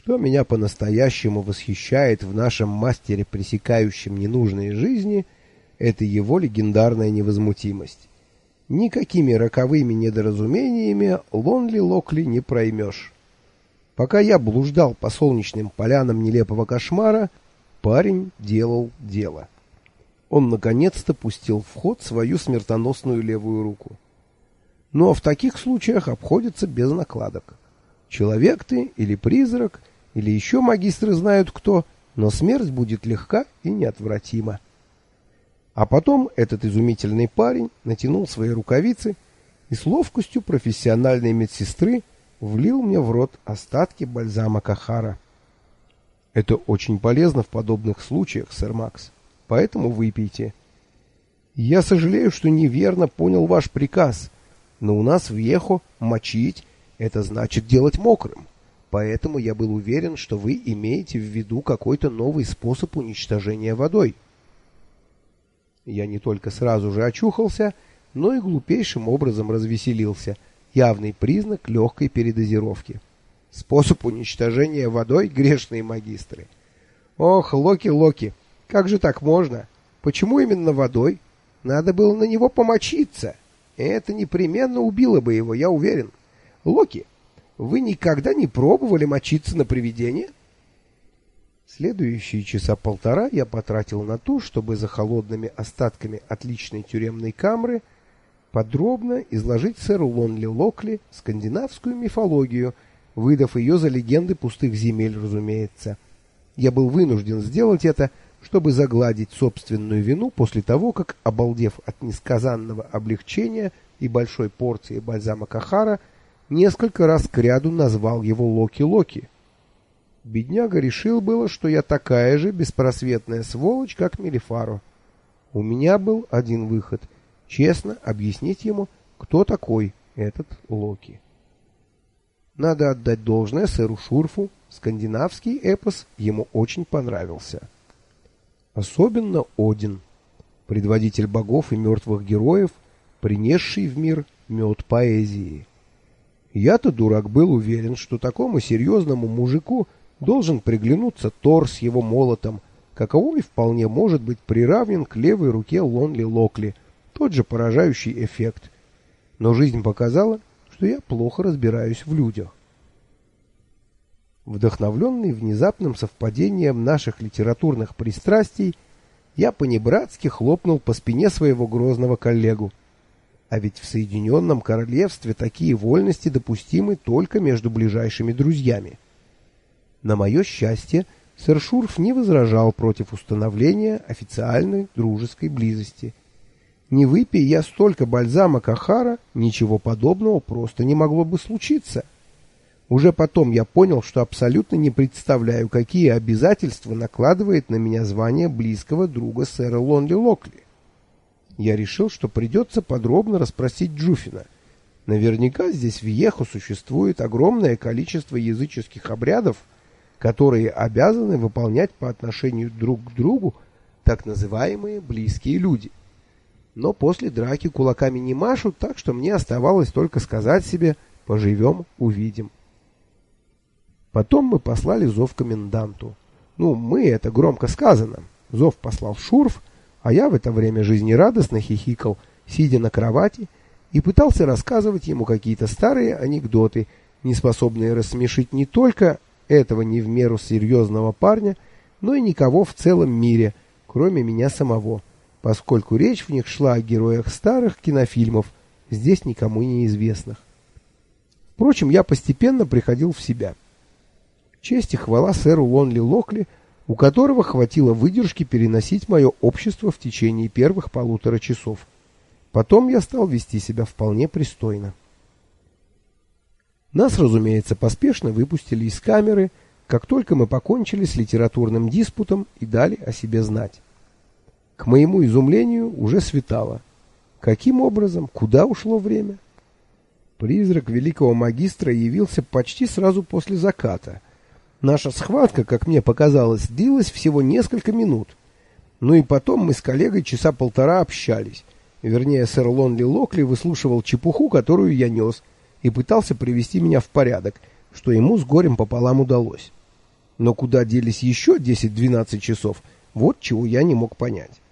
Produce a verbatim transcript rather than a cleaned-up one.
Что меня по-настоящему восхищает в нашем мастере, пресекающем ненужные жизни, это его легендарная невозмутимость. Никакими роковыми недоразумениями Лонли Локли не проймешь. Пока я блуждал по солнечным полянам нелепого кошмара, парень делал дело. Он наконец-то пустил в ход свою смертоносную левую руку. Но в таких случаях обходится без накладок. Человек ты или призрак, или еще магистры знают кто, но смерть будет легка и неотвратима. А потом этот изумительный парень натянул свои рукавицы и с ловкостью профессиональной медсестры влил мне в рот остатки бальзама Кахара. Это очень полезно в подобных случаях, сэр Макс, поэтому выпейте. Я сожалею, что неверно понял ваш приказ, но у нас в Вьехо мочить — это значит делать мокрым, поэтому я был уверен, что вы имеете в виду какой-то новый способ уничтожения водой. Я не только сразу же очухался, но и глупейшим образом развеселился. Явный признак легкой передозировки. Способ уничтожения водой, грешные магистры. Ох, Локи, Локи, как же так можно? Почему именно водой? Надо было на него помочиться. Это непременно убило бы его, я уверен. Локи, вы никогда не пробовали мочиться на привидение? Следующие часа полтора я потратил на то, чтобы за холодными остатками отличной тюремной камры подробно изложить сэру Лонли Локли скандинавскую мифологию, выдав ее за легенды пустых земель, разумеется. Я был вынужден сделать это, чтобы загладить собственную вину после того, как, обалдев от несказанного облегчения и большой порции бальзама Кахара, несколько раз кряду назвал его Локи-Локи. Бедняга решил было, что я такая же беспросветная сволочь, как Мелифаро. У меня был один выход — честно объяснить ему, кто такой этот Локи. Надо отдать должное сэру Шурфу, скандинавский эпос ему очень понравился. Особенно Один, предводитель богов и мертвых героев, принесший в мир мед поэзии. Я-то, дурак, был уверен, что такому серьезному мужику должен приглянуться Тор с его молотом, каковой вполне может быть приравнен к левой руке Лонли Локли, тот же поражающий эффект. Но жизнь показала, что я плохо разбираюсь в людях. Вдохновленный внезапным совпадением наших литературных пристрастий, я понебратски хлопнул по спине своего грозного коллегу. А ведь в Соединенном Королевстве такие вольности допустимы только между ближайшими друзьями. На мое счастье, сэр Шурф не возражал против установления официальной дружеской близости. Не выпей я столько бальзама Кахара, ничего подобного просто не могло бы случиться. Уже потом я понял, что абсолютно не представляю, какие обязательства накладывает на меня звание близкого друга сэра Лонли Локли. Я решил, что придется подробно расспросить Джуфина. Наверняка здесь в Вьехо существует огромное количество языческих обрядов, которые обязаны выполнять по отношению друг к другу так называемые близкие люди. Но после драки кулаками не машут, так что мне оставалось только сказать себе «поживем, увидим». Потом мы послали зов коменданту. Ну, мы — это громко сказано. Зов послал Шурф, а я в это время жизнерадостно хихикал, сидя на кровати, и пытался рассказывать ему какие-то старые анекдоты, не способные рассмешить не только этого не в меру серьезного парня, но и никого в целом мире, кроме меня самого, поскольку речь в них шла о героях старых кинофильмов, здесь никому не известных. Впрочем, я постепенно приходил в себя. Честь и хвала сэру Лонли Локли, у которого хватило выдержки переносить мое общество в течение первых полутора часов. Потом я стал вести себя вполне пристойно. Нас, разумеется, поспешно выпустили из камеры, как только мы покончили с литературным диспутом и дали о себе знать. К моему изумлению уже светало. Каким образом? Куда ушло время? Призрак великого магистра явился почти сразу после заката. Наша схватка, как мне показалось, длилась всего несколько минут. Ну и потом мы с коллегой часа полтора общались. Вернее, сэр Лонли Локли выслушивал чепуху, которую я нес, и пытался привести меня в порядок, что ему с горем пополам удалось. Но куда делись еще десять-двенадцать часов, вот чего я не мог понять.